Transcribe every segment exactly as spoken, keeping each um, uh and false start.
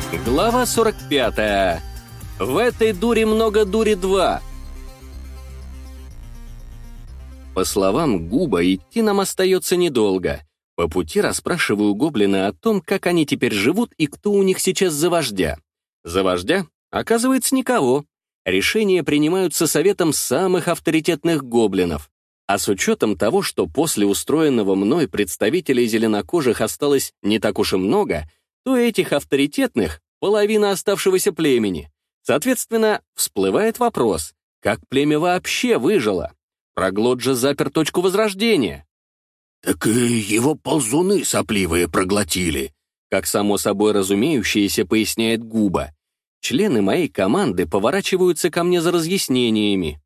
Глава сорок пятая. В этой дуре много дури два. По словам Губа, идти нам остается недолго. По пути расспрашиваю гоблина о том, как они теперь живут и кто у них сейчас за вождя. За вождя, оказывается, никого. Решения принимаются советом самых авторитетных гоблинов. А с учетом того, что после устроенного мной представителей зеленокожих осталось не так уж и много, то этих авторитетных — половина оставшегося племени. Соответственно, всплывает вопрос, как племя вообще выжило? Проглот же запер точку возрождения. «Так и его ползуны сопливые проглотили», как само собой разумеющееся поясняет Губа. Члены моей команды поворачиваются ко мне за разъяснениями.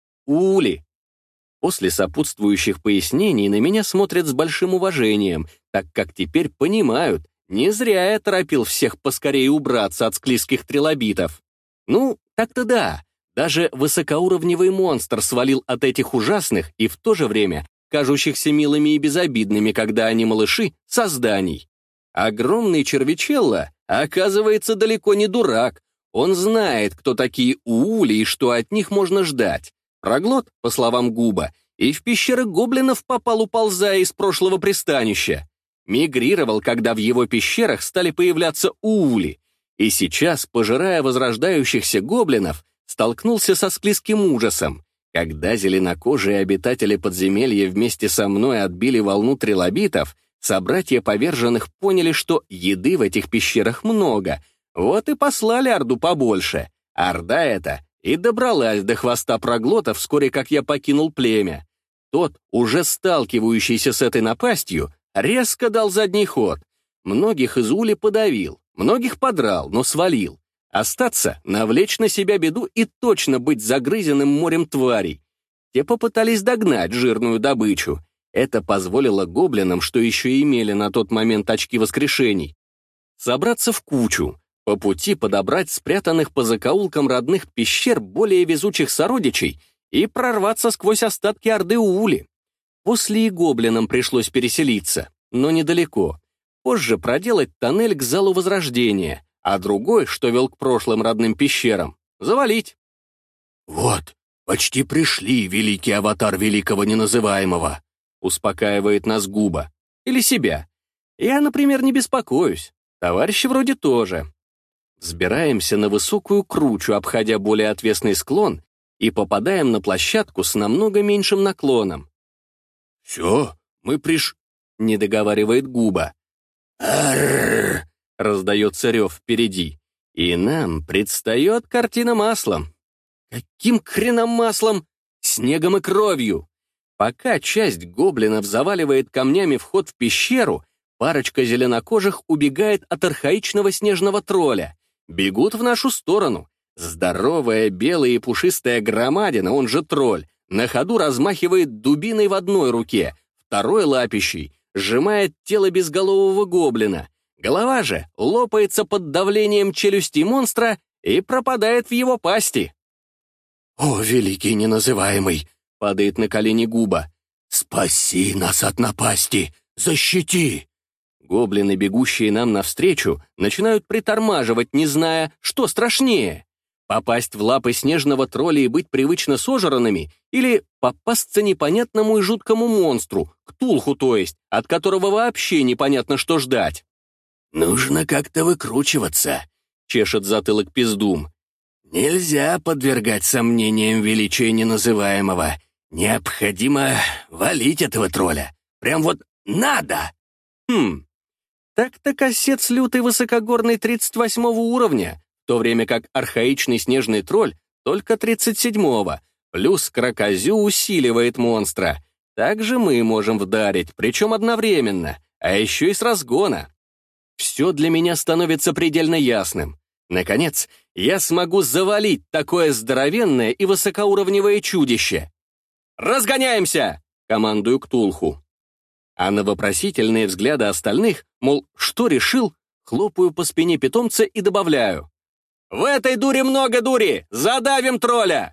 Ули. После сопутствующих пояснений на меня смотрят с большим уважением, так как теперь понимают, не зря я торопил всех поскорее убраться от склизких трилобитов. Ну, так-то да, даже высокоуровневый монстр свалил от этих ужасных и в то же время кажущихся милыми и безобидными, когда они малыши, созданий. Огромный червячелло, оказывается, далеко не дурак. Он знает, кто такие уули и что от них можно ждать. Проглот, по словам Губа, и в пещеры гоблинов попал, уползая из прошлого пристанища. Мигрировал, когда в его пещерах стали появляться уули, и сейчас, пожирая возрождающихся гоблинов, столкнулся со склизким ужасом. Когда зеленокожие обитатели подземелья вместе со мной отбили волну трилобитов, собратья поверженных поняли, что еды в этих пещерах много, вот и послали орду побольше. Орда эта и добралась до хвоста проглота вскоре, как я покинул племя. Тот, уже сталкивающийся с этой напастью, резко дал задний ход. Многих из ули подавил, многих подрал, но свалил. Остаться, навлечь на себя беду и точно быть загрызенным морем тварей. Те попытались догнать жирную добычу. Это позволило гоблинам, что еще имели на тот момент очки воскрешений, собраться в кучу, по пути подобрать спрятанных по закоулкам родных пещер более везучих сородичей и прорваться сквозь остатки орды уули. После и гоблинам пришлось переселиться, но недалеко. Позже проделать тоннель к залу Возрождения, а другой, что вел к прошлым родным пещерам, завалить. «Вот, почти пришли, великий аватар великого неназываемого», успокаивает нас Губа. Или себя. Я, например, не беспокоюсь. Товарищи вроде тоже. Взбираемся на высокую кручу, обходя более отвесный склон, и попадаем на площадку с намного меньшим наклоном. «Все, мы приш...» — не договаривает Губа. «Арррр!» — раздается рев впереди. И нам предстает картина маслом. Каким хреном маслом? Снегом и кровью. Пока часть гоблинов заваливает камнями вход в пещеру, парочка зеленокожих убегает от архаичного снежного тролля. Бегут в нашу сторону. Здоровая белая и пушистая громадина, он же тролль, на ходу размахивает дубиной в одной руке, второй лапищей сжимает тело безголового гоблина. Голова же лопается под давлением челюсти монстра и пропадает в его пасти. «О, великий неназываемый!» — падает на колени Губа. «Спаси нас от напасти! Защити!» Гоблины, бегущие нам навстречу, начинают притормаживать, не зная, что страшнее. Попасть в лапы снежного тролля и быть привычно сожранными, или попасться непонятному и жуткому монстру, ктулху то есть, от которого вообще непонятно, что ждать. «Нужно как-то выкручиваться», — чешет затылок Пиздум. «Нельзя подвергать сомнениям величия неназываемого. Необходимо валить этого тролля. Прям вот надо!» Хм, так-то косец лютый высокогорный тридцать восьмого уровня, в то время как архаичный снежный тролль только тридцать седьмого, плюс кракозю усиливает монстра. Также мы можем вдарить, причем одновременно, а еще и с разгона. Все для меня становится предельно ясным. Наконец, я смогу завалить такое здоровенное и высокоуровневое чудище. «Разгоняемся!» — командую Ктулху. А на вопросительные взгляды остальных, мол, что решил, хлопаю по спине питомца и добавляю. «В этой дуре много дури! Задавим тролля!»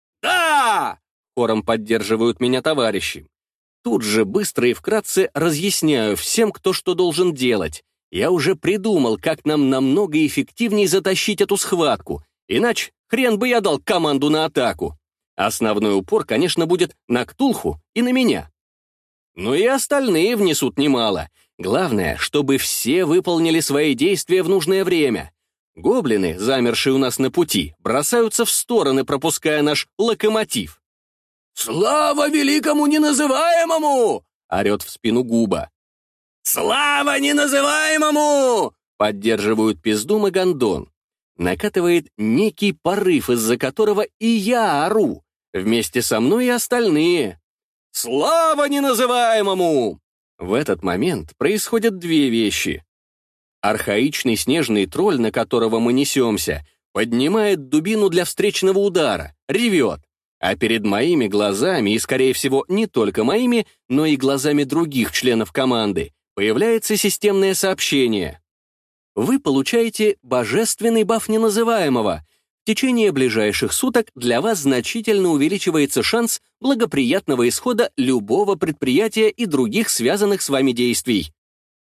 «Да!» — хором поддерживают меня товарищи. Тут же быстро и вкратце разъясняю всем, кто что должен делать. Я уже придумал, как нам намного эффективнее затащить эту схватку, иначе хрен бы я дал команду на атаку. Основной упор, конечно, будет на Ктулху и на меня. Но и остальные внесут немало. Главное, чтобы все выполнили свои действия в нужное время. Гоблины, замершие у нас на пути, бросаются в стороны, пропуская наш локомотив. «Слава великому неназываемому!» — орет в спину Губа. «Слава неназываемому!» — поддерживают Пиздум и Гондон. Накатывает некий порыв, из-за которого и я ору. Вместе со мной и остальные. «Слава неназываемому!» В этот момент происходят две вещи. Архаичный снежный тролль, на которого мы несемся, поднимает дубину для встречного удара, ревет, а перед моими глазами, и, скорее всего, не только моими, но и глазами других членов команды, появляется системное сообщение. Вы получаете божественный баф неназываемого. В течение ближайших суток для вас значительно увеличивается шанс благоприятного исхода любого предприятия и других связанных с вами действий.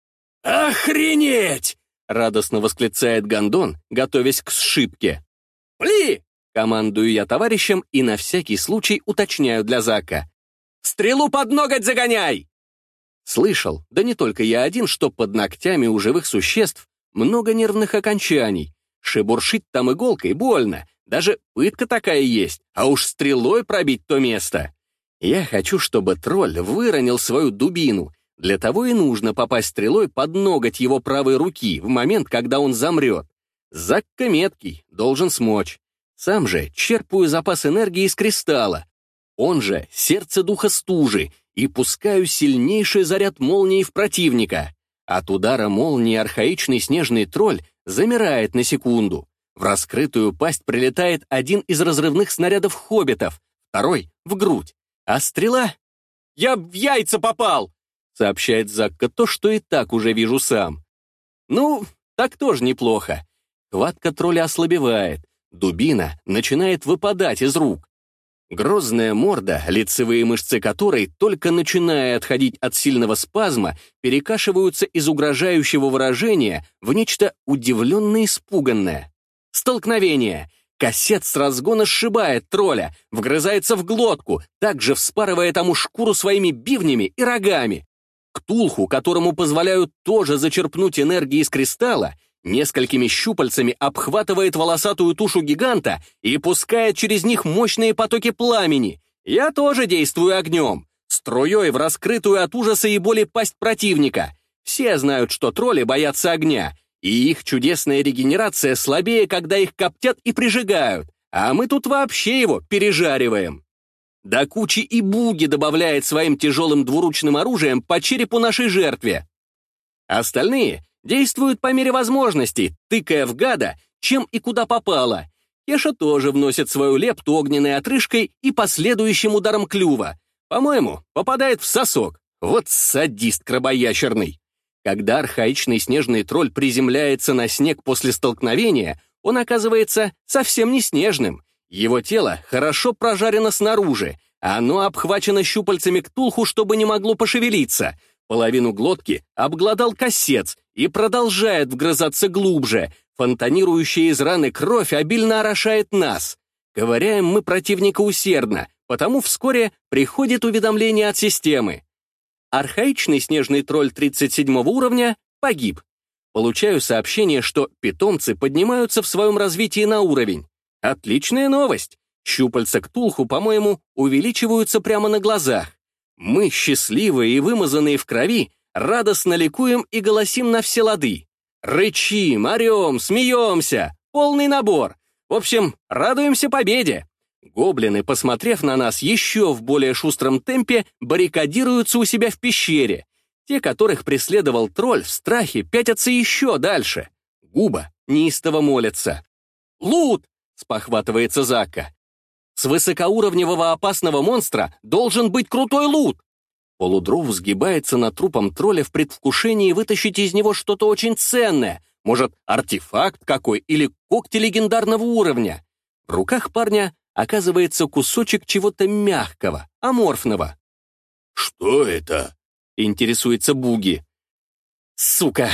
«Охренеть!» — радостно восклицает Гондон, готовясь к сшибке. «Пли!» — командую я товарищам и на всякий случай уточняю для Зака. «Стрелу под ноготь загоняй!» Слышал, да не только я один, что под ногтями у живых существ много нервных окончаний. Шебуршить там иголкой больно, даже пытка такая есть, а уж стрелой пробить то место. Я хочу, чтобы тролль выронил свою дубину. Для того и нужно попасть стрелой под ноготь его правой руки в момент, когда он замрет. Закка меткий, должен смочь. Сам же черпаю запас энергии из кристалла, он же сердце духа стужи, и пускаю сильнейший заряд молнии в противника. От удара молнии архаичный снежный тролль замирает на секунду. В раскрытую пасть прилетает один из разрывных снарядов хоббитов, второй — в грудь. А стрела... «Я в яйца попал!» — сообщает Закка то, что и так уже вижу сам. Ну, так тоже неплохо. Хватка тролля ослабевает, дубина начинает выпадать из рук. Грозная морда, лицевые мышцы которой, только начиная отходить от сильного спазма, перекашиваются из угрожающего выражения в нечто удивленно-испуганное. Столкновение. Кассет с разгона сшибает тролля, вгрызается в глотку, также вспарывая тому шкуру своими бивнями и рогами. Ктулху, которому позволяют тоже зачерпнуть энергии из кристалла, несколькими щупальцами обхватывает волосатую тушу гиганта и пускает через них мощные потоки пламени. Я тоже действую огнем, струей в раскрытую от ужаса и боли пасть противника. Все знают, что тролли боятся огня, и их чудесная регенерация слабее, когда их коптят и прижигают, а мы тут вообще его пережариваем. До кучи и Буги добавляет своим тяжелым двуручным оружием по черепу нашей жертве. Остальные действуют по мере возможностей, тыкая в гада, чем и куда попало. Кеша тоже вносит свою лепту огненной отрыжкой и последующим ударом клюва. По-моему, попадает в сосок. Вот садист крабоящерный. Когда архаичный снежный тролль приземляется на снег после столкновения, он оказывается совсем не снежным. Его тело хорошо прожарено снаружи, а оно обхвачено щупальцами Ктулху, чтобы не могло пошевелиться. Половину глотки обглодал кассец и продолжает вгрызаться глубже. Фонтанирующая из раны кровь обильно орошает нас. Ковыряем мы противника усердно, потому вскоре приходит уведомление от системы. Архаичный снежный тролль тридцать седьмого уровня погиб. Получаю сообщение, что питомцы поднимаются в своем развитии на уровень. Отличная новость. Щупальца Ктулху, по-моему, увеличиваются прямо на глазах. Мы, счастливые и вымазанные в крови, радостно ликуем и голосим на все лады. Рычим, орем, смеемся. Полный набор. В общем, радуемся победе. Гоблины, посмотрев на нас еще в более шустром темпе, баррикадируются у себя в пещере. Те, которых преследовал тролль, в страхе пятятся еще дальше. Губа неистово молится. «Лут!» — спохватывается Закка. «С высокоуровневого опасного монстра должен быть крутой лут!» Полудров сгибается над трупом тролля в предвкушении вытащить из него что-то очень ценное, может, артефакт какой или когти легендарного уровня. В руках парня оказывается кусочек чего-то мягкого, аморфного. «Что это?» — интересуется Буги. «Сука!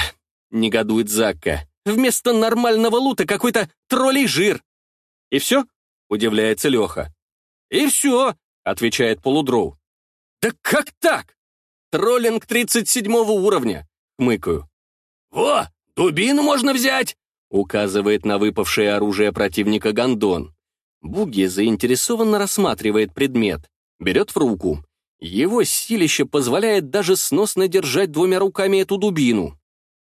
— негодует Закка. «Вместо нормального лута какой-то троллей жир». «И все?» — удивляется Леха. «И все», — отвечает полудроу. «Да как так? Троллинг тридцать седьмого уровня», — хмыкаю. «Во, дубину можно взять!» — указывает на выпавшее оружие противника Гондон. Буги заинтересованно рассматривает предмет, берет в руку. Его силище позволяет даже сносно держать двумя руками эту дубину.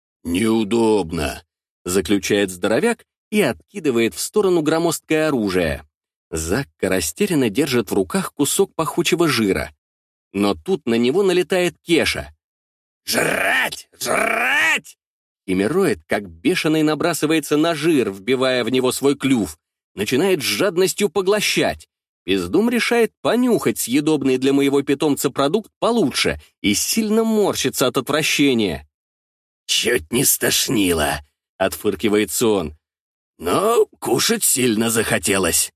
«Неудобно», — заключает здоровяк и откидывает в сторону громоздкое оружие. Закка растерянно держит в руках кусок пахучего жира. Но тут на него налетает Кеша. «Жрать! Жрать!» Химероид, как бешеный, набрасывается на жир, вбивая в него свой клюв. Начинает с жадностью поглощать. Бездум решает понюхать съедобный для моего питомца продукт получше и сильно морщится от отвращения. «Чуть не стошнило», — отфыркивается он. «Но кушать сильно захотелось».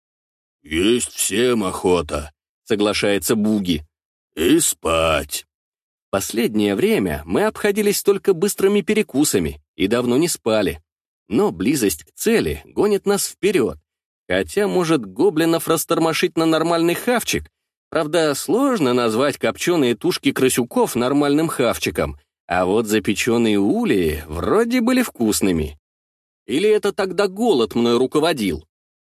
«Есть всем охота», — соглашается Буги. «И спать». Последнее время мы обходились только быстрыми перекусами и давно не спали. Но близость к цели гонит нас вперед. Хотя, может, гоблинов растормошить на нормальный хавчик. Правда, сложно назвать копченые тушки крысюков нормальным хавчиком, а вот запеченные улии вроде были вкусными. Или это тогда голод мной руководил?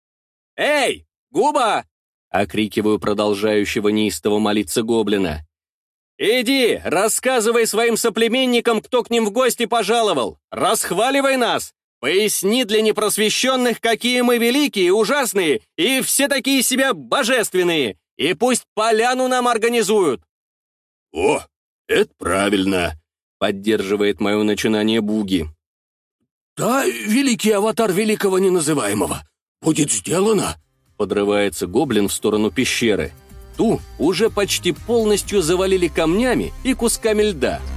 «Эй, Губа!» — окрикиваю продолжающего неистово молиться гоблина. «Иди, рассказывай своим соплеменникам, кто к ним в гости пожаловал! Расхваливай нас! Поясни для непросвещенных, какие мы великие, ужасные и все такие себя божественные! И пусть поляну нам организуют!» «О, это правильно!» — поддерживает мое начинание Буги. «Да, великий аватар великого неназываемого! Будет сделано!» — подрывается гоблин в сторону пещеры. Ту уже почти полностью завалили камнями и кусками льда.